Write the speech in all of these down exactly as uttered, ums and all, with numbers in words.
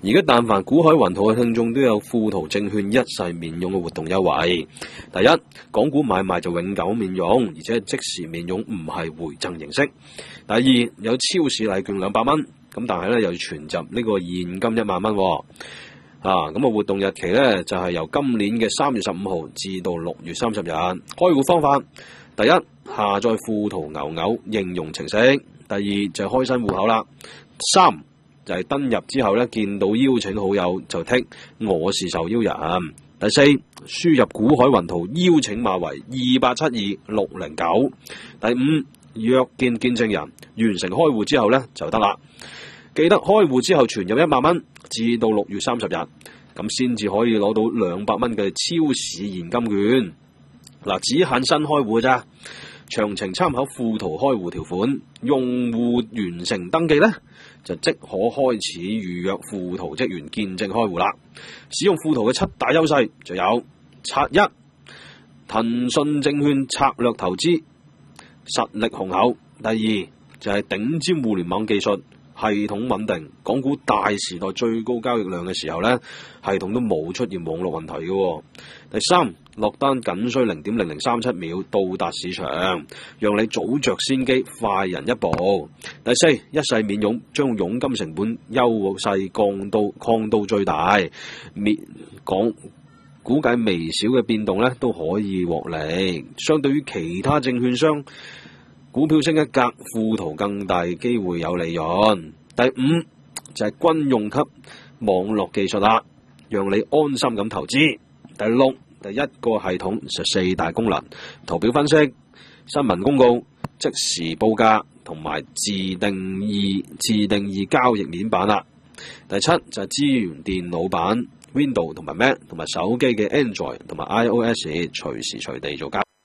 而家但凡股海雲圖嘅聽眾都有富途證券一世免佣嘅活動優惠。第一，港股買賣就永久免佣，而且係即時免佣，唔係回贈形式。第二，有超市禮券兩百蚊，咁但係咧又要存入呢個現金一萬蚊。啊，咁啊活動日期咧就係、是、由今年嘅三月十五號至到六月三十日。開戶方法，第一，下載富途牛牛應用程式；第二就係開新戶口啦；三就係、是、登入之後咧見到邀請好友就剔我是受邀人；第四，輸入股海雲圖邀請碼為二八七二六零九；第五，約見見證人，完成開戶之後咧就得啦。記得開戶之後存入一萬蚊，至到六月三十日，咁先至可以攞到兩百蚊嘅超市現金券。嗱，只限新開戶咋，詳情參考富途開戶條款。用戶完成登記咧，就即可開始預約富途職員見證開戶啦。使用富途嘅七大優勢就有：拆一，騰訊證券策略投資，實力雄厚；第二就係、是、頂尖互聯網技術。系統穩定，港股大時代最高交易量嘅時候呢，系統都冇出現網絡問題嘅、哦。第三，落單僅需零點零零三七秒到達市場，讓你早着先機，快人一步。第四，一世免佣，將佣金成本優勢降到降到最大，免港估計微小嘅變動呢都可以獲利。相對於其他證券商，股票升一格，富途更大機會有利潤。第五就係、是、軍用級網絡技術啦，讓你安心咁投資。第六，第一個系統就四大功能：圖表分析、新聞公告、即時報價同埋自定義自定義交易面板啦。第七就係、是、資源電腦版 Windows 同埋 Mac 同埋手機嘅 Android 同埋 iOS 隨時隨地做交易。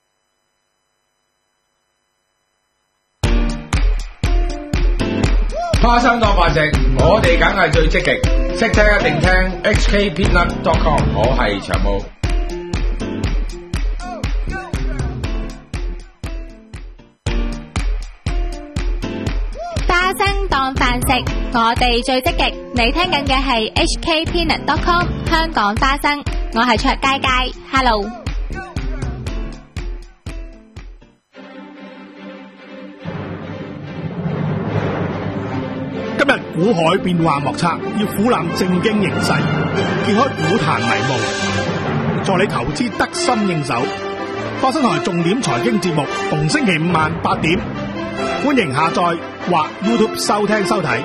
花生當飯食，我哋梗係最積極，識聽一定聽 H K Peanut dot com， 我係長毛。 花生當飯食，我哋最積極。你聽緊嘅係 H K Peanut dot com 香港花生，我係卓佳佳 ，Hello。 今日股海變幻莫測，要俯覽正經形勢，揭開股壇迷霧，助你投資得心應手。花生台重點財經節目，逢星期五晚八點，歡迎下載或 YouTube 收聽收睇。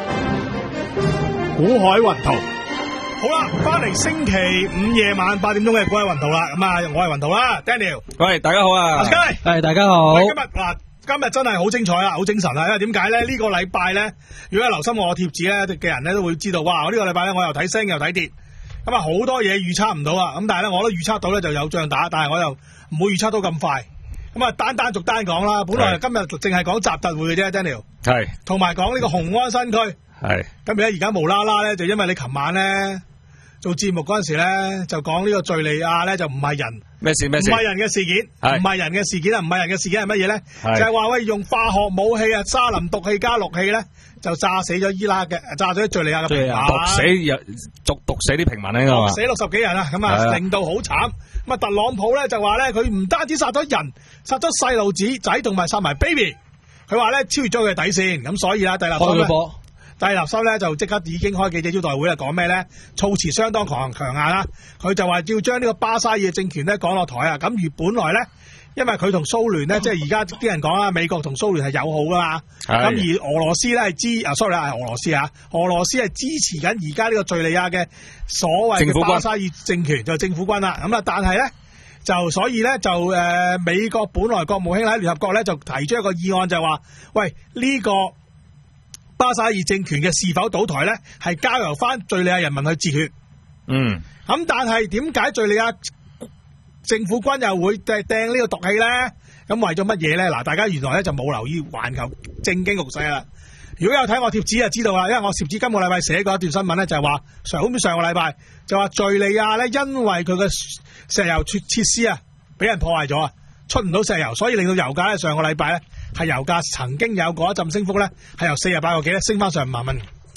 股海雲圖，好啦，翻嚟星期五夜晚八點鐘嘅股海雲圖啦。咁啊，我係雲圖啦 ，Daniel。 喂，大家好啊！ 阿 Sky， 係大家好。 今日嗱。今日真係好精彩啊，好精神啊！因為點解咧？呢、這個禮拜咧，如果有留心我貼紙咧嘅人咧，都會知道，哇！我、這、呢個禮拜咧，我又睇升又睇跌，咁啊好多嘢預測唔到啊！咁但係咧，我都預測到咧就有仗打，但係我又唔會預測到咁快。咁啊，單單逐單講啦。本來今日淨係講習特會嘅啫 ，Daniel。係。同埋講呢個雄安新區。係。咁而家而家無啦啦咧，就因為你琴晚咧做節目嗰陣時咧，就講呢個敘利亞咧就唔係人。咩事咩事？唔係人嘅事件，唔係人嘅事件啊！唔係人嘅事件係乜嘢咧？就係話喂，用化學武器啊，沙林毒氣加氯氣咧，就炸死咗伊拉克嘅，炸咗敘利亞嘅平民，毒死毒毒死啲平民咧，毒死六十幾人啊！咁啊，令到好慘。咁啊，特朗普咧就話咧，佢唔單止殺咗人，殺咗細路子仔，同埋殺埋 baby。佢話咧超越咗佢嘅底線，咁所以啊，蒂勒森咧，蒂勒森咧就即刻已經開記者招待會啦，講咩咧？措辭相當強強硬啦。佢就話要將呢個巴沙爾政權咧趕落台啊！咁而本來咧，因為佢同蘇聯咧，即係而家啲人講啦，美國同蘇聯係友好噶嘛。咁而俄羅斯咧係支啊 ，sorry 係俄羅斯啊，俄羅斯係支持緊而家呢個敘利亞嘅所謂嘅巴沙爾政權，就係政府軍啦。咁啊，但係咧就所以咧就誒、呃、美國本來國務卿喺聯合國咧就提出一個議案，就話喂呢、這個巴沙爾政權嘅是否倒台咧，係交由翻敘利亞人民去自決。嗯。咁但係點解敘利亞政府軍又會掟掟呢個毒氣咧？咁為咗乜嘢咧？嗱，大家原來咧就冇留意環球政經局勢啦。如果有睇我貼紙就知道啦，因為我貼紙今個禮拜寫過一段新聞咧，就係話上好似上個禮拜就話敘利亞咧，因為佢嘅石油設設施啊俾人破壞咗啊，出唔到石油，所以令到油價咧上個禮拜咧係油價曾經有過一陣升幅咧，係由四十八個幾咧升翻上五萬蚊。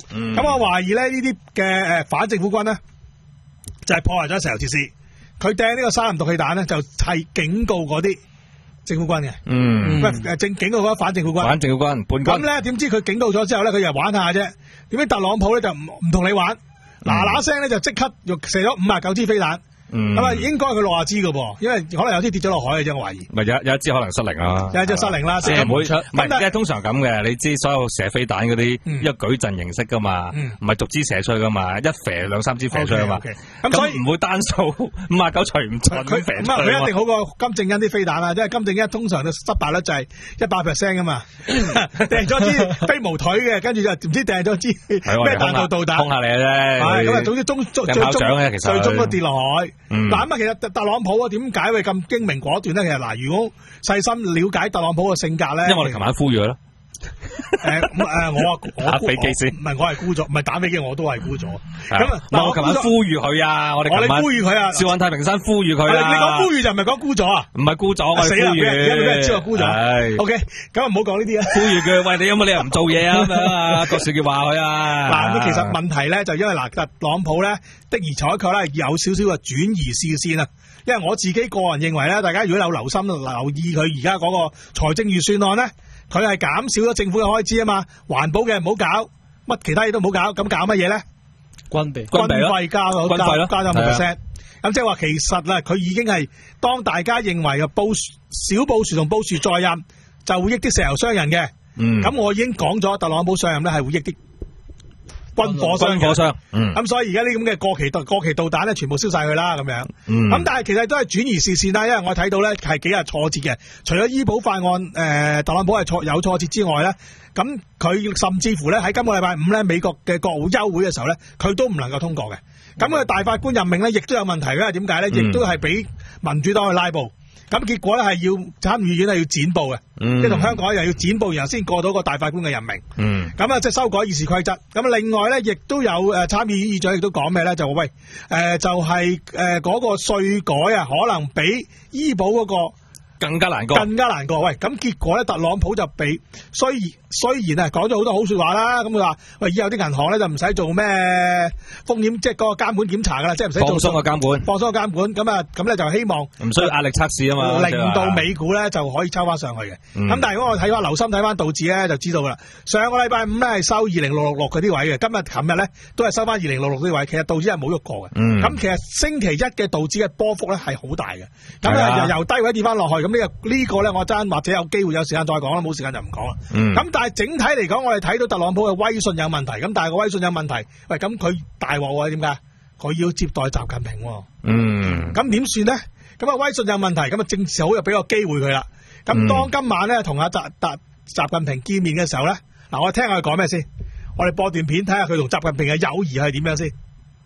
咁、嗯、我懷疑咧呢啲嘅誒反政府軍咧就係、是、破壞咗石油設施，佢掟呢個沙林毒氣彈咧就係、是、警告嗰啲政府軍嘅， 嗯， 誒正警告嗰反政府軍， 反政府軍叛軍。 咁咧點知佢警告咗之後咧，佢又玩下啫。點解特朗普咧就唔唔同你玩，嗱嗱聲咧就即刻又射咗五啊九支飛彈。 嗯， 咁啊，應該佢六啊支嘅噃，因為可能有啲跌咗落海嘅啫，我懷疑。 咪有有一支可能失靈啦， 有一支失靈啦， 即係唔會出，唔係， 但即係通常咁嘅。你知所有射飛彈嗰啲嗯一個舉陣形式噶嘛，唔係逐支射出去噶嘛，一射兩三支射出去嘛。 咁所以唔會單數五啊九除唔盡佢咁射出去咁啊，佢一定好過金正恩啲飛彈啦，因為金正恩通常嘅失敗率就係一百 percent 噶嘛，掟咗支飛毛腿嘅，跟住就唔知掟咗支咩彈道導彈， 空下你啫。 係咁啊，總之終最掟炮仗嘅其實最終都跌落海。 嗯嗱咁啊，其實特朗普啊，點解會咁精明果斷咧？其實嗱，如果細心了解特朗普嘅性格咧， 因為我哋琴晚呼籲佢咯。 誒咁誒，我啊我打飛機先， 唔係我係沽咗，唔係打飛機我都係沽咗。咁啊， 嗱我琴晚呼籲佢啊，我哋我琴晚哋呼籲佢啊， 笑穩太平山呼籲佢你啊。 講呼籲就唔係講沽咗啊？ 唔係沽咗，我係死啦！ 呼籲。 而家俾人知我沽咗。 係 OK，咁啊唔好講呢啲啊。 呼籲佢，喂，你有冇理由唔做嘢啊？咁樣啊，郭少傑話佢啊。 嗱，咁其實問題咧就因為嗱，特朗普咧的而且確咧有少少嘅轉移視線啊。因為我自己個人認為咧，大家如果有留心留意佢而家嗰個財政預算案咧，佢係減少咗政府嘅開支啊嘛，環保嘅唔好搞，乜其他嘢都唔好搞，咁搞乜嘢咧？ 軍備軍備咯費加咗軍費咯加加咗五 percent， 係咁即係話其實啦，佢已經係當大家認為嘅布小布殊同布殊在任就會益啲石油商人嘅， 嗯， 咁我已經講咗，特朗普上任咧係會益啲軍火商嘅， 軍火商，嗯， 咁所以而家呢咁嘅過期導過期導彈咧，全部燒晒佢啦咁樣。 嗯咁但係其實都係轉移視線啦，因為我睇到咧係幾日挫折嘅。除咗醫保法案誒、呃，特朗普係挫有挫折之外咧，咁佢甚至乎咧喺今個禮拜五咧，美國嘅國會休會嘅時候咧，佢都唔能夠通過嘅。咁佢大法官任命咧，亦都有問題嘅，因為點解咧？亦都係俾民主黨去拉布。咁結果咧係要參議院係要剪布嘅， 嗯即係同香港一樣要剪布，然後先過到個大法官嘅任命。 嗯， 咁啊，即係修改議事規則。咁另外咧，亦都有誒參議院議長亦都講咩咧？就話喂，誒、呃、就係誒嗰個稅改啊，可能比醫保嗰、個。 更加難過， 更加難過。喂，咁結果咧，特朗普就俾雖然雖然啊講咗好多好説話啦，咁佢話喂，以後啲銀行咧就唔使做咩風險，即係嗰個監管檢查噶啦，即係唔使做放鬆個監管， 放鬆個監管。咁啊，咁咧就希望唔需要壓力測試啊嘛， 令到美股咧就可以抽翻上去嘅。咁、 嗯、 但係如果我睇翻留心睇翻道指咧，就知道噶啦。上個禮拜五咧係收二零六六六嗰啲位嘅，今日琴日咧都係收翻二零六六啲位。其實道指係冇喐過嘅。咁、 嗯、 其實星期一嘅道指嘅波幅咧係好大嘅。咁啊由由低位跌翻落去，咁、這個、呢個呢個咧我真或者有機會有時間再講啦，冇時間就唔講啦。咁、嗯、但係整體嚟講，我哋睇到特朗普嘅威信有問題。咁但係個威信有問題，喂咁佢大鑊喎？點解？佢要接待習近平喎。 嗯。 咁點算咧？咁啊威信有問題，咁啊政治好又俾個機會佢啦。咁、嗯、當今晚咧同阿習習習近平見面嘅時候咧，嗱我聽下佢講咩先。我哋播段片睇下佢同習近平嘅友誼係點樣先。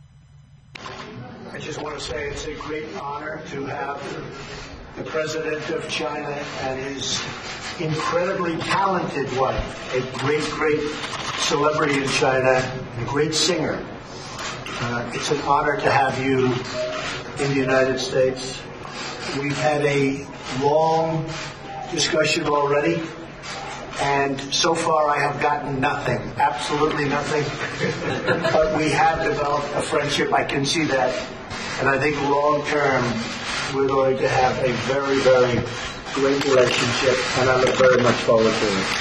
I just want to say it's a great honor to have the President of China and his incredibly talented wife, a great, great celebrity in China, a great singer. Uh, it's an honor to have you in the United States. We've had a long discussion already, and so far I have gotten nothing, absolutely nothing. But we have developed a friendship, I can see that. And I think long term, we're going to have a very, very great relationship, and I look very much forward to it.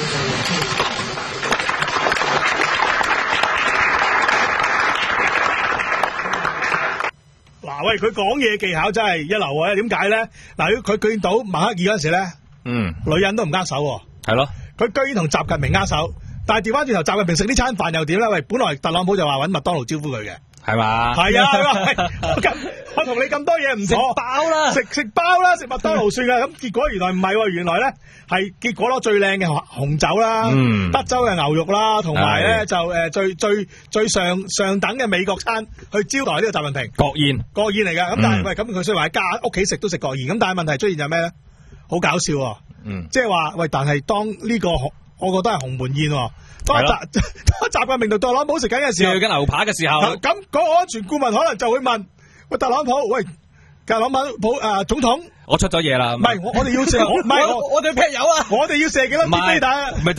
嗱，喂，佢講嘢技巧真係一流啊！點解咧？嗱，如果佢見到默克爾嗰陣時咧， 嗯， 女人都唔握手喎， 係咯， 佢居然同習近平握手，但係調翻轉頭，習近平食呢餐飯又點咧？喂，本來特朗普就話揾麥當勞招呼佢嘅。 係嘛？ 係啊，係啊，我咁我同你咁多嘢唔妥， 飽啦， 食食包啦，食麥當勞算啦。咁結果原來唔係喎，原來咧係結果攞最靚嘅紅酒啦， 嗯、 德州嘅牛肉啦，同埋咧就誒最最最上上等嘅美國餐去招待呢個習近平。 國宴， 國宴嚟㗎。咁但係喂，咁佢雖然話喺家屋企食都食國宴，咁但係問題出現就係咩咧？好搞笑喎！嗯，即係話喂，但係當呢個我覺得係鴻門宴喎。當習當習近平同特朗普食緊嘅時候， 食緊牛扒嘅時候， 咁嗰個安全顧問可能就會問：喂，特朗普，喂，特朗普誒總統， 我出咗嘢啦。 唔係，我我哋要射，唔係我我哋劈友啊， 我哋要射幾多支飛彈？ 咪就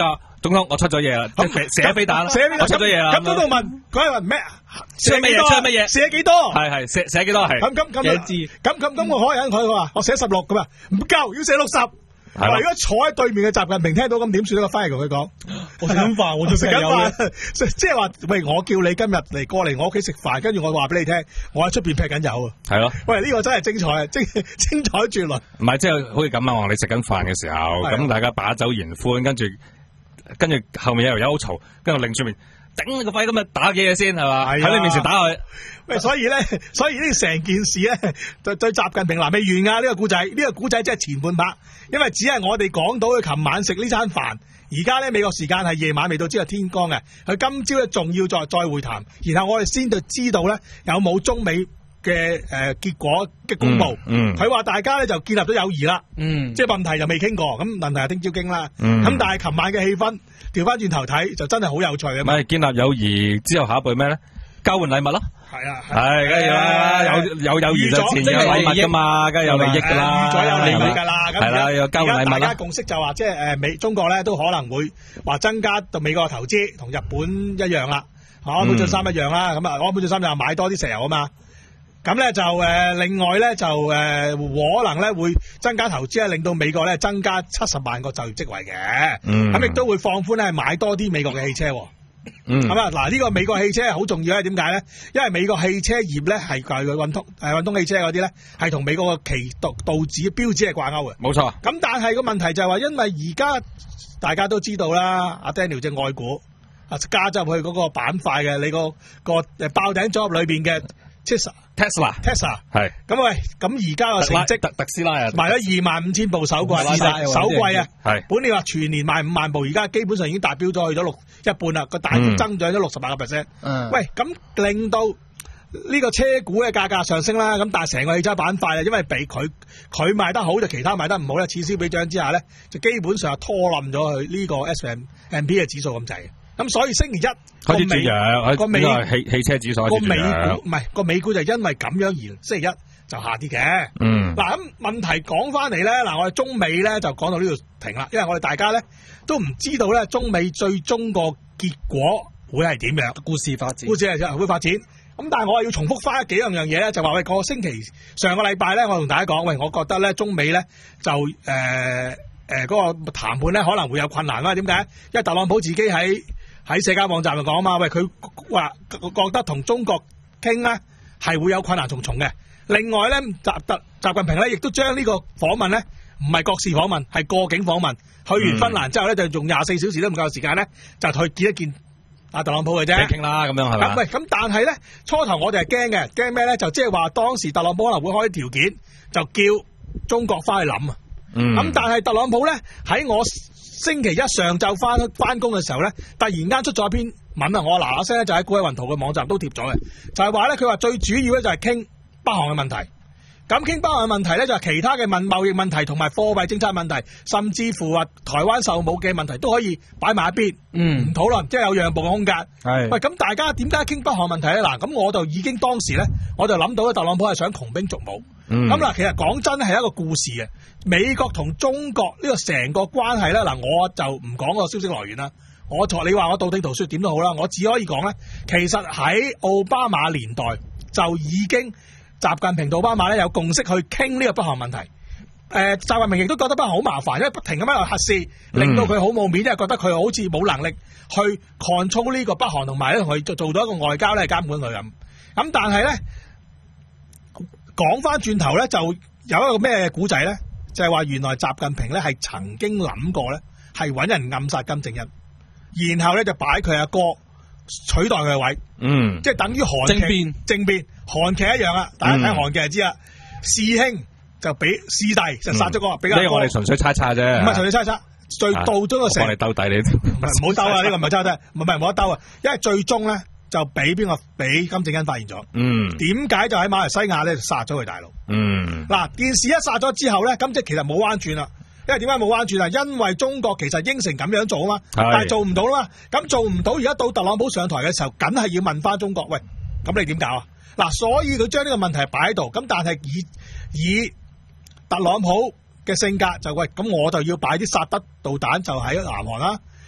總統我出咗嘢啦，射咗飛彈啦， 射咗我出咗嘢啦。 咁嗰度問嗰人咩？ 射乜嘢？射乜嘢？ 射幾多？ 係係射射幾多？係咁咁咁知咁咁咁我可以引佢話我寫十六咁啊，唔夠要寫六十。嗱，如果坐喺對面嘅習近平聽到咁點算呢？個翻嚟同佢講，我食緊飯，我仲食緊飯，即係話喂，我叫你今日嚟過嚟我屋企食飯，跟住我話俾你聽，我喺出邊劈緊油啊！係咯，喂，呢個真係精彩啊，精精彩絕倫。 唔係即係好似咁啊！我哋食緊飯嘅時候，咁大家把酒言歡，跟住跟住後面有條友好嘈，跟住擰出面頂你個肺咁啊，打幾嘢先係嘛？喺你面前打佢。 喂，所以咧，所以呢成件事咧，對對習近平嗱未完啊！呢個古仔，呢個古仔即係前半 part，因為只係我哋講到佢琴晚食呢餐飯，而家咧美國時間係夜晚未到，朝日天光嘅，佢今朝咧仲要再再會談，然後我哋先就知道咧有冇中美嘅誒、呃、結果嘅公佈。嗯，佢、嗯、話大家咧就建立咗友誼啦。嗯，即係問題就未傾過，咁問題係聽朝傾啦。嗯，咁但係琴晚嘅氣氛調翻轉頭睇就真係好有趣啊！ 咪建立友誼之後下一步咩咧？交換禮物咯。係啊， 係梗係要啦，有有友誼就自然有禮物噶嘛，梗係有利益噶啦， 預咗有利益噶啦， 係啦，有交換禮物啦。 大家共識就話，即係誒美中國咧都可能會話增加到美國嘅投資，同日本一樣啦，安倍晉三一樣啦。咁啊，安倍晉三就買多啲石油啊嘛。咁咧就誒，另外咧就誒，可能咧會增加投資咧，令到美國咧增加七十萬個就業職位嘅。咁亦都會放寬咧買多啲美國嘅汽車。嗯，咁啊，嗱呢個美國汽車係好重要咧，點解咧？因為美國汽車業咧係佢運通誒運通汽車嗰啲咧係同美國嘅旗道道指標指係掛鈎嘅。冇錯。咁但係個問題就係話，因為而家大家都知道啦，阿 Daniel 隻愛股啊加入去嗰個板塊嘅，你個個誒爆頂組合裏邊嘅 Tesla Tesla Tesla 係。 咁喂，咁而家個成績特特斯拉啊， 賣咗二萬五千部首季，首季啊， 係。 本你話全年賣五萬部，而家基本上已經達標咗去咗六一半啦，個大幅增長咗六十八個 percent。嗯，喂，咁令到呢個車股嘅價格上升啦，咁但係成個汽車板塊啊，因為俾佢佢賣得好，就其他賣得唔好咧，此消彼長之下咧，就基本上係拖冧咗佢呢個 S and P 嘅指數咁滯嘅。咁所以星期一開始轉弱，個美汽汽車指數個美股唔係個美股就因為咁樣而星期一就下跌嘅。嗯，嗱咁問題講翻嚟咧，嗱我哋中美咧就講到呢度停啦，因為我哋大家咧都唔知道咧中美最終個結果會係點樣，故事發展，故事係會發展。咁但係我係要重複翻幾樣樣嘢咧，就話喂個星期上個禮拜咧，我同大家講，喂我覺得咧中美咧就誒誒嗰個談判咧可能會有困難啦。點解？因為特朗普自己喺喺社交網站度講啊嘛，喂佢話覺得同中國傾咧係會有困難重重嘅。另外咧，習特習近平咧亦都將呢個訪問咧唔係國事訪問，係過境訪問。去完芬蘭之後咧，就用廿四小時都唔夠時間咧，就去見一見阿特朗普嘅啫。 傾啦，咁樣係嘛？ 喂，咁但係咧，初頭我哋係驚嘅，驚咩咧？就即係話當時特朗普可能會開條件，就叫中國翻去諗啊。咁、嗯、但係特朗普咧喺我星期一上晝翻翻工嘅時候咧，突然間出咗一篇文啊！我嗱嗱聲咧就喺古偉雲圖嘅網站都貼咗嘅，就係話咧佢話最主要咧就係傾北韓嘅問題。咁傾北韓嘅問題咧就係其他嘅問貿易問題同埋貨幣政策問題，甚至乎話台灣售武嘅問題都可以擺埋一邊，唔討論，即係有讓步嘅空間。係喂，咁大家點解傾北韓問題咧？嗱，咁我就已經當時咧我就諗到咧，特朗普係想窮兵黷武。咁嗱、嗯，其實講真係一個故事嘅，美國同中國呢個成個關係咧，嗱，我就唔講個消息來源啦。我同你話我道聽途說點都好啦，我只可以講咧，其實喺奧巴馬年代就已經習近平同奧巴馬咧有共識去傾呢個北韓問題。誒、呃，習近平亦都覺得北韓好麻煩，因為不停咁樣去核試，令到佢好冇面，因為覺得佢好似冇能力去 control 呢個北韓，同埋咧同佢做做到一個外交咧監管佢咁。咁但係咧。講翻轉頭咧，就有一個咩古仔咧，就係、是、話原來習近平咧係曾經諗過咧，係搵人暗殺金正恩，然後咧就擺佢阿哥取代佢嘅位，嗯，即係等於韓劇政變，政變韓劇一樣啊！大家睇韓劇就知啦，師、嗯、兄就俾師弟就殺咗個比較， 呢個我哋純粹猜測啫，唔係純粹猜測，最到終個成， 我哋鬥底你， 唔好鬥啊！呢個唔係猜測，唔係唔好得鬥啊！因為最終咧。就俾邊個俾金正恩發現咗？嗯，點解就喺馬來西亞咧殺咗佢大佬？嗯，嗱，件事一殺咗之後咧，咁即係其實冇彎轉啦。因為點解冇彎轉啊？因為中國其實應承咁樣做啊嘛，但係做唔到啦嘛。咁做唔到，而家到特朗普上台嘅時候，梗係要問翻中國，喂，咁你點搞啊？嗱，所以佢將呢個問題擺喺度，咁但係以以特朗普嘅性格就喂，咁我就要擺啲薩德導彈就喺南韓啦。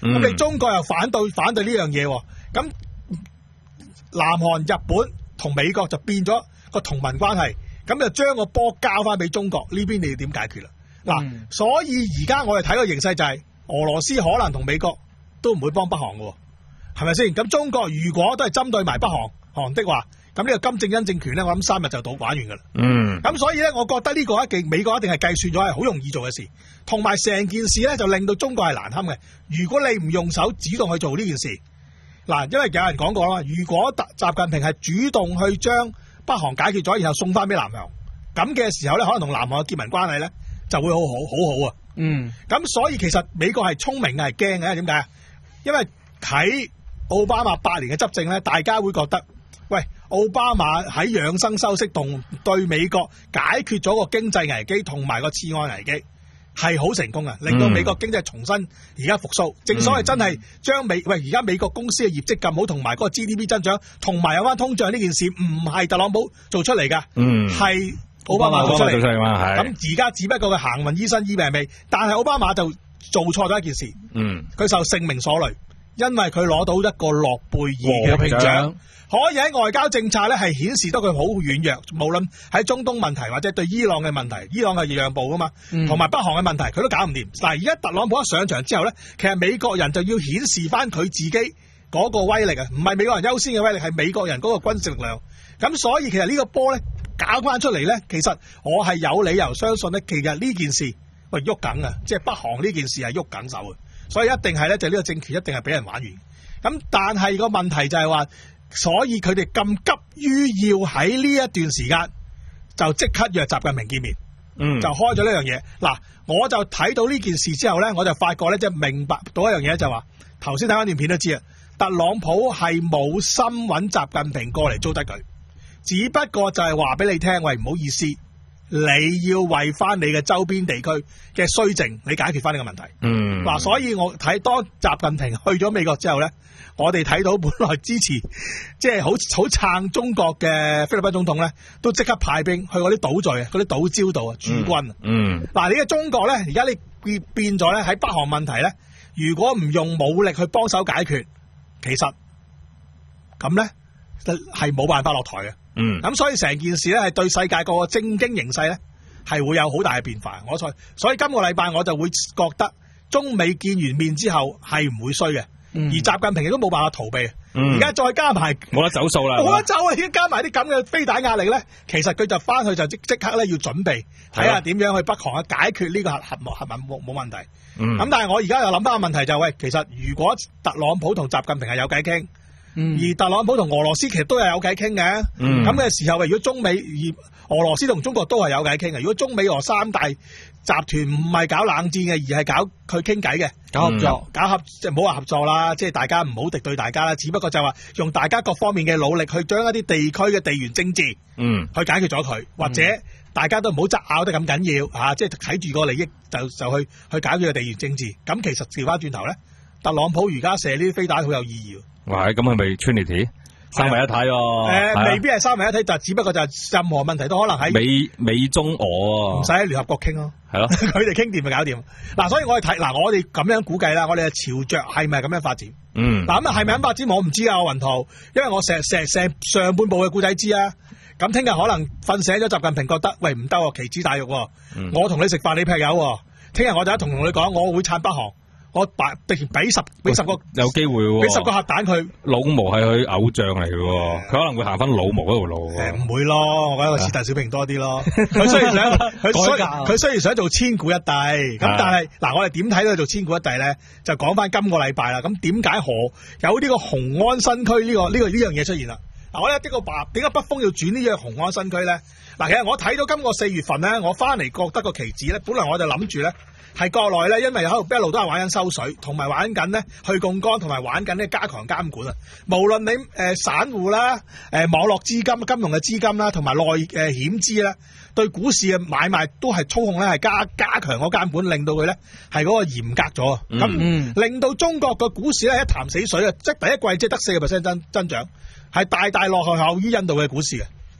咁、嗯、你中國又反對反對呢樣嘢，咁南韓、日本同美國就變咗個同盟關係，咁就將個波交翻俾中國呢邊，你要點解決啦？嗱、嗯，所以而家我哋睇個形勢就係、是、俄羅斯可能同美國都唔會幫北韓嘅，係咪先？咁中國如果都係針對埋北韓韓的話，咁呢個金正恩政權咧，我諗三日就到玩完噶啦。嗯，咁所以咧，我覺得呢個一定美國一定係計算咗係好容易做嘅事，同埋成件事咧就令到中國係難堪嘅。如果你唔用手主動去做呢件事，嗱，因為有人講過啦，如果習習近平係主動去將北韓解決咗，然後送翻俾南韓，咁嘅時候咧，可能同南韓嘅結盟關係咧就會好好好好啊。嗯，咁所以其實美國係聰明嘅，係驚嘅，點解？因為睇奧巴馬八年嘅執政咧，大家會覺得，喂，奧巴馬喺養生修飾同對美國解決咗個經濟危機同埋個次按危機係好成功啊，令到美國經濟重新而家復甦。嗯、正所謂真係將美喂而家美國公司嘅業績咁好，同埋嗰個 G D P 增長，同埋有翻通脹呢件事，唔係特朗普做出嚟噶，係、嗯、奧巴馬做出嚟。咁而家只不過佢行運醫生醫病未，但係奧巴馬就做錯咗一件事，佢、嗯、受性命所累，因為佢攞到一個諾貝爾嘅評獎。可以喺外交政策咧係顯示得佢好軟弱，無論喺中東問題或者對伊朗嘅問題，伊朗係讓步噶嘛，同埋、嗯、北韓嘅問題佢都搞唔掂。嗱，而家特朗普一上場之後咧，其實美國人就要顯示翻佢自己嗰個威力啊，唔係美國人優先嘅威力，係美國人嗰個軍事力量。咁所以其實呢個波咧搞翻出嚟咧，其實我係有理由相信咧，其實呢件事喂喐緊啊，即係北韓呢件事係喐緊手啊，所以一定係咧就呢個政權一定係俾人玩完。咁但係個問題就係話。所以佢哋咁急於要喺呢一段時間就即刻約習近平見面，嗯，就開咗呢樣嘢。嗱，我就睇到呢件事之後咧，我就發覺咧，即係明白到一樣嘢，就話頭先睇翻段片都知啊，特朗普係冇心揾習近平過嚟糟質佢，只不過就係話俾你聽，喂，唔好意思，你要為翻你嘅周邊地區嘅衰政，你解決翻呢個問題。嗯，嗱，所以我睇當習近平去咗美國之後咧。我哋睇到本來支持即係好好撐中國嘅菲律賓總統咧，都即刻派兵去嗰啲島嶼啊、嗰啲島礁度啊駐軍。嗯，嗱，你嘅中國咧，而家你變變咗咧喺北韓問題咧，如果唔用武力去幫手解決，其實咁咧係冇辦法落台嘅。嗯，咁所以成件事咧係對世界個政經形勢咧係會有好大嘅變化。我所所以今個禮拜我就會覺得中美見完面之後係唔會衰嘅。嗯、而習近平亦都冇辦法逃避，而家、嗯、再加埋冇得走數啦，冇得走啊！而家加埋啲咁嘅飛彈壓力咧，其實佢就翻去就即即刻咧要準備睇下點樣去北韓解決呢個核核核核冇冇問題。咁、嗯、但係我而家又諗翻個問題就係、是、喂，其實如果特朗普同習近平係有偈傾，嗯、而特朗普同俄羅斯其實都係有偈傾嘅，咁嘅、嗯、時候，如果中美而俄羅斯同中國都係有偈傾嘅，如果中美俄三大集團唔係搞冷戰嘅，而係搞佢傾偈嘅，搞合作，嗯、搞合即係唔好話合作啦，即係大家唔好敵對大家啦，只不過就係話用大家各方面嘅努力去將一啲地區嘅地緣政治，嗯，去解決咗佢，或者大家都唔好爭拗得咁緊要嚇，即係睇住個利益就就去去解決個地緣政治。咁其實調翻轉頭咧，特朗普而家射呢啲飛彈好有意義。哇！咁係咪 Trinity？三位一體喎，誒、呃啊、未必係三位一體，就只不過就係任何問題都可能喺美美中俄，唔使喺聯合國傾咯，係咯，佢哋傾掂咪搞掂。嗱，所以我哋睇嗱，我哋咁樣估計啦，我哋係朝着係咪咁樣發展？嗯，嗱咁啊係咪咁發展？我唔知啊，雲圖，因為我成成成上半部嘅故仔知啊。咁聽日可能瞓醒咗，習近平覺得喂唔得喎，棋子大肉喎，嗯、我同你食飯你劈友喎，聽日我就一同同你講，我會撐北韓。我擺俾十俾十個有機會喎，俾十個核彈佢。老毛係佢偶像嚟嘅喎，佢可能會行翻老毛嗰條路。誒唔會咯，我覺得個是但小平多啲咯。佢雖然想佢雖佢雖然想做千古一帝，咁但係嗱，我哋點睇佢做千古一帝咧？就講翻今個禮拜啦。咁點解何有呢個雄安新區呢個呢個呢樣嘢出現啦？嗱，我咧呢個白點解北風要轉呢樣雄安新區咧？嗱，其實我睇到今個四月份咧，我翻嚟覺得個棋子咧，本來我就諗住咧。係國內咧，因為喺度一路都係玩緊收水，同埋玩緊咧去槓桿，同埋玩緊咧加強監管啊！無論你誒、呃、散戶啦、誒、呃、網絡資金、金融嘅資金啦，同埋內誒險資咧，對股市嘅買賣都係操控咧，係加加強個監管，令到佢咧係嗰個嚴格咗啊！咁、嗯、令到中國個股市咧一潭死水啊！即係第一季即係得四個 percent 增增長，係大大落後後於印度嘅股市嘅。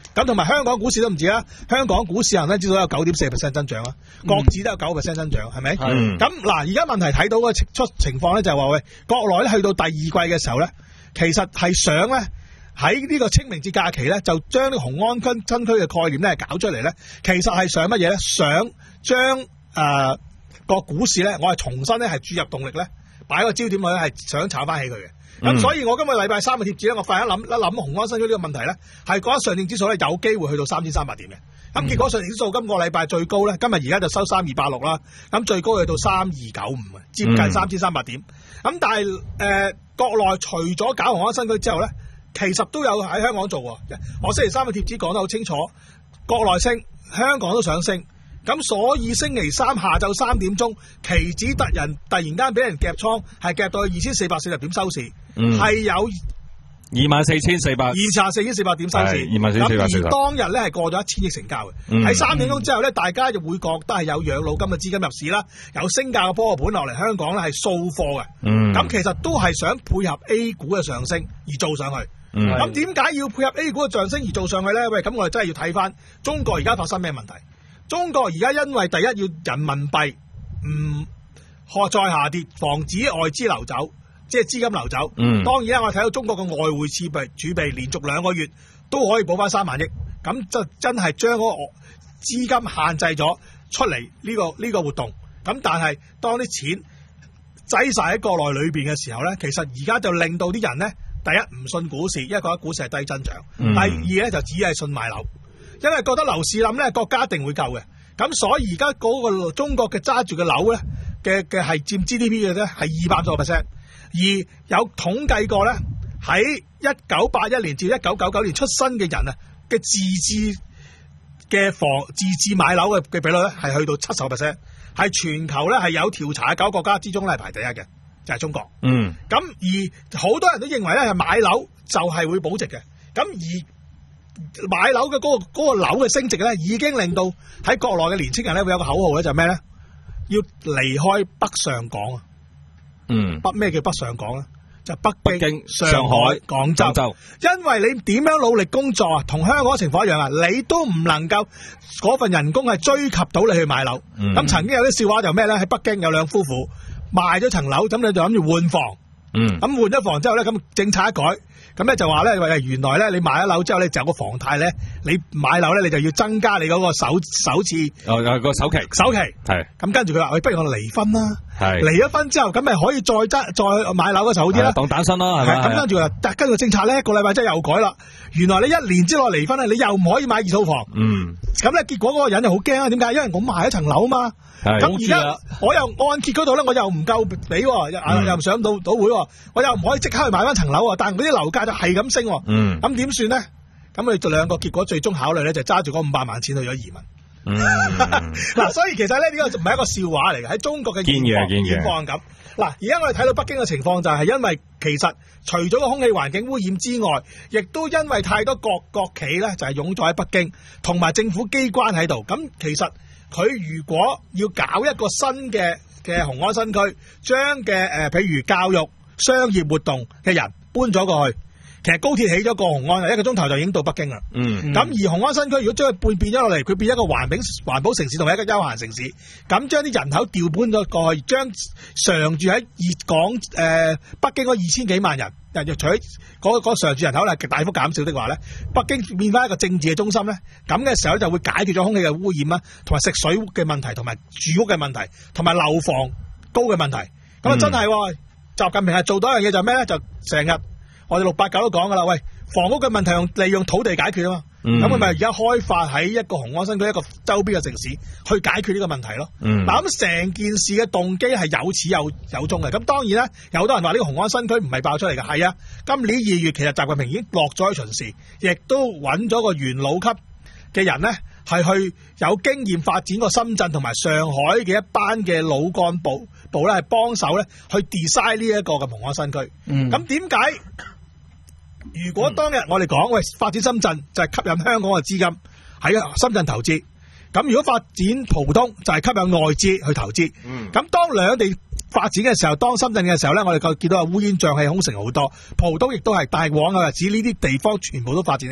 咁同埋香港股市都唔止啦，香港股市人咧至少有九點四 percent 增長啦，國指都有九 percent 增長，係咪？ 嗯咁嗱，而家問題睇到個出情況咧，就係話喂，國內咧去到第二季嘅時候咧，其實係想咧喺呢個清明節假期咧，就將呢個雄安新新區嘅概念咧搞出嚟咧，其實係想乜嘢咧？想將誒、呃、個股市咧，我係重新咧係注入動力咧，擺個焦點去咧，係想炒翻起佢嘅。咁、嗯、所以我今個禮拜三嘅貼紙咧，我快一諗一諗雄安新區呢個問題咧，係覺得上證指數咧有機會去到三千三百點嘅。咁、嗯、結果上證指數今個禮拜最高咧，今日而家就收三二八六啦，咁最高去到三二九五啊，接近三千三百點。咁、嗯、但係誒、呃、國內除咗搞雄安新區之後咧，其實都有喺香港做喎。我星期三嘅貼紙講得好清楚，國內升，香港都想升。咁所以星期三下晝三點鐘，期指突然突然間俾人夾倉，係夾到去二千四百四十點收市，係、嗯、有二萬四千四百二十四千四百點收市， 二萬四千四百四十。 而當日咧係過咗一千億成交嘅，喺三點鐘之後咧，大家就會覺得係有養老金嘅資金入市啦，有升價嘅波盤落嚟香港咧係掃貨嘅，咁、嗯、其實都係想配合 A 股嘅上升而做上去。咁點解要配合 A 股嘅上升而做上去咧？喂，咁我哋真係要睇翻中國而家發生咩問題？中國而家因為第一要人民幣唔可再下跌，防止外資流走，即係資金流走。嗯，當然啦，我睇到中國嘅外匯儲備儲備連續兩個月都可以補翻三萬億，咁就真係將嗰個資金限制咗出嚟呢個呢個活動。咁但係當啲錢擠晒喺國內裏邊嘅時候咧，其實而家就令到啲人咧，第一唔信股市，因為覺得股市係低增長；嗯、第二咧就只係信買樓。因為覺得樓市冧咧，國家一定會救嘅，咁所以而家嗰個中國嘅揸住嘅樓咧嘅嘅係佔 G D P 嘅咧係二百多個 percent， 而有統計過咧喺一九八一年至一九九九年出生嘅人啊嘅自置嘅房自置買樓嘅嘅比率咧係去到七十個 percent， 係全球咧係有調查嘅九個國家之中咧係排第一嘅，就係、是、中國。嗯，咁而好多人都認為咧係買樓就係會保值嘅，咁而買樓嘅嗰個嗰個樓嘅升值咧，已經令到喺國內嘅年青人咧會有個口號咧，就係咩咧？要離開北上廣啊！嗯，北咩叫北上廣咧？就北京、北京上海、廣州。廣州。因為你點樣努力工作啊，同香港嘅情況一樣啊，你都唔能夠嗰份人工係追及到你去買樓。咁、嗯、曾經有啲笑話就咩咧？喺北京有兩夫婦賣咗層樓，咁你就諗住換房。嗯。咁換咗房之後咧，咁政策一改。咁咧就話咧，喂，原來咧你買咗樓之後咧，就有個房貸咧，你買樓咧你就要增加你嗰個首首次哦有個首期首期係。咁跟住佢話，喂，不如我哋離婚啦，係離咗婚之後，咁咪可以再爭再買樓嘅時候好啲啦，當單身啦，係咪？咁跟住話，但跟住政策咧，一個禮拜真係又改啦。原來你一年之內離婚咧，你又唔可以買二套房。嗯。咁咧結果嗰個人就好驚啊！點解？因為我買一層樓嘛。咁而家我又按揭嗰度咧，我又唔夠俾，又又上到到會，我又唔可以即刻去買翻層樓啊！但係嗰啲樓價就係咁升，嗯，咁點算咧？咁佢哋兩個結果最終考慮咧，就揸住嗰五百萬錢去咗移民。嗯，嗱，所以其實咧呢個唔係一個笑話嚟嘅，喺中國嘅現況現況咁。嗱，而家我哋睇到北京嘅情況就係因為其實除咗個空氣環境污染之外，亦都因為太多國國企咧就係湧咗喺北京，同埋政府機關喺度。咁其實佢如果要搞一個新嘅嘅雄安新區，將嘅誒譬如教育、商業活動嘅人搬咗過去，其實高鐵起咗個雄安，一個鐘頭就已經到北京啦。嗯，咁而雄安新區如果將佢變變咗落嚟，佢變一個環保環保城市同埋一個休閒城市，咁將啲人口調搬咗過去，將常住喺粵港誒北京嗰二千幾萬人，人若除咗嗰嗰常住人口係大幅減少的話咧，北京變翻一個政治嘅中心咧，咁嘅時候就會解決咗空氣嘅污染啦，同埋食水嘅問題，同埋住屋嘅問題，同埋樓房高嘅問題。咁啊真係、哦，習近平係做到一樣嘢就係咩咧？就成日。我哋六八九都講噶啦，喂，房屋嘅問題用利用土地解決啊嘛，咁佢咪而家開發喺一個雄安新區一個周邊嘅城市去解決呢個問題咯。嗱、嗯，咁成件事嘅動機係有始有有終嘅。咁當然咧，有好多人話呢個雄安新區唔係爆出嚟嘅，係啊，今年二月其實習近平已經落咗去巡視，亦都揾咗個元老級嘅人咧，係去有經驗發展過深圳同埋上海嘅一班嘅老幹部部咧，係幫手咧去 design 呢一個嘅雄安新區。咁點解？如果當日我哋講喂發展深圳就係吸引香港嘅資金喺深圳投資，咁如果發展浦東就係吸引外資去投資，咁、嗯、當兩地發展嘅時候，當深圳嘅時候咧，我哋就見到啊烏煙瘴氣、空城好多，浦東亦都係，但係往後日子呢啲地方全部都發展起嚟，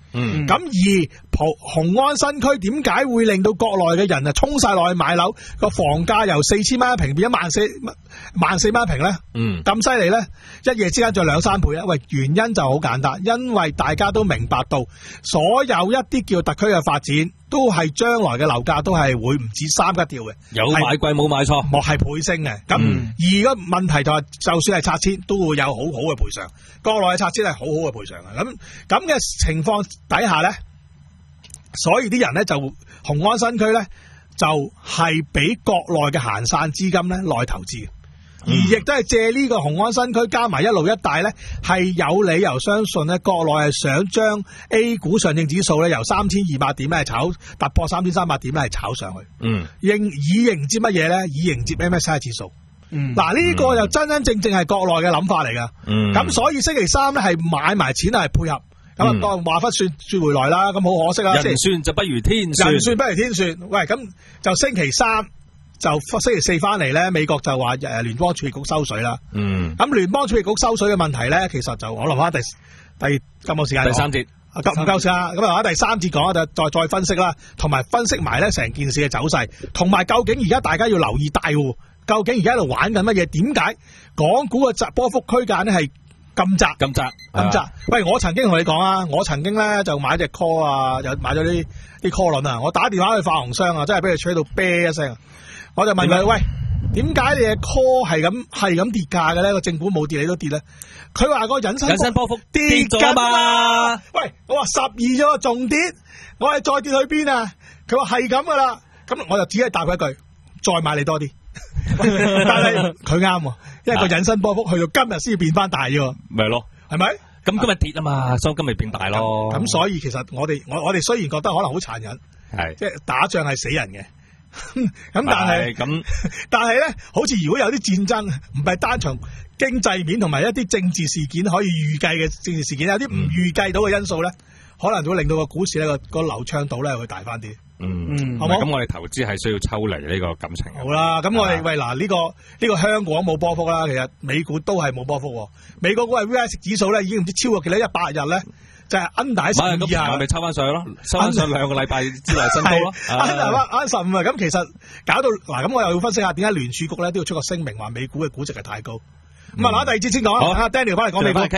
嗯， 咁而浦雄安新區點解會令到國內嘅人啊衝晒落去買樓？個房價由四千蚊一平變一萬四萬四蚊一平咧？ 嗯， 咁犀利咧，一夜之間就兩三倍啊！喂，原因就好簡單，因為大家都明白到，所有一啲叫特區嘅發展，都係將來嘅樓價都係會唔止三級調嘅， 有買貴冇買錯， 莫係倍升嘅。咁、 嗯、 而個問題就係、是，就算係拆遷，都會有好好嘅賠償。國內嘅拆遷係好好嘅賠償嘅。咁咁嘅情況底下咧，所以啲人咧就雄安新區咧就係、是、俾國內嘅閒散資金咧內投資。而亦都係借呢個雄安新區加埋一路一帶咧，係有理由相信咧，國內係想將 A 股上證指數咧由三千二百點咧炒突破三千三百點咧係炒上去。嗯，應以迎接乜嘢咧？以迎接 M S C I 指數。嗯，嗱呢、這個又真真正正係國內嘅諗法嚟噶。嗯，咁所以星期三咧係買埋錢係配合。咁啊，當話翻說說回來啦，咁好可惜啦。 人算就不如天算， 人算不如天算。喂，咁就星期三。就星期四翻嚟咧，美國就話誒聯邦儲備局收水啦。嗯，咁聯邦儲備局收水嘅問題咧，其實就我留翻第第今個時間第三節， 夠唔夠時間？咁啊，第三節講就再再分析啦，同埋分析埋咧成件事嘅走勢，同埋究竟而家大家要留意大戶，究竟而家喺度玩緊乜嘢？點解港股嘅窄波幅區間咧係咁窄？ 咁窄， 咁窄？喂，我曾經同你講啊，我曾經咧就買隻 call 啊，又買咗啲啲 call 輪啊，我打電話去發行商啊，真係俾佢吹到啤一聲。我就問佢：喂，點解你嘅 call 係咁係咁跌價嘅咧？個政府冇跌，你都跌咧？佢話個引伸引伸波幅跌咗嘛？ 喂，我話十二咗仲跌，我係再跌去邊啊？佢話係咁噶啦，咁我就只係答佢一句：再買你多啲。但係佢啱，因為個引伸波幅去到今日先要變翻大啫。 咪咯， 係咪？ 咁今日跌啊嘛，所以今日變大咯。 咁所以其實我哋我我哋雖然覺得可能好殘忍，係即係打仗係死人嘅。咁但係咁，但係咧，好似如果有啲戰爭，唔係單從經濟面同埋一啲政治事件可以預計嘅政治事件，有啲唔預計到嘅因素咧，可能會令到個股市咧個個流暢度咧會大翻啲。 嗯，好冇？咁我哋投資係需要抽離呢個感情。 好啦，咁我哋喂嗱呢個呢個香港冇波幅啦，其實美股都係冇波幅。美國股係 V I X 指數咧已經唔知超過幾多一百日咧。就係 under 十五以下， 咪抽翻上去咯，抽翻上兩個禮拜之內新高咯。 under 十五啊，咁其實搞到嗱，咁我又要分析下點解聯儲局咧都要出個聲明話美股嘅估值係太高。咁啊，嗱第二節先講，阿 Daniel 翻嚟講美股。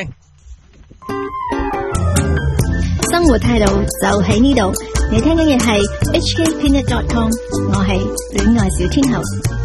生活態度就喺呢度，你聽緊嘅係 H K Peanut dot com， 我係戀愛小天后。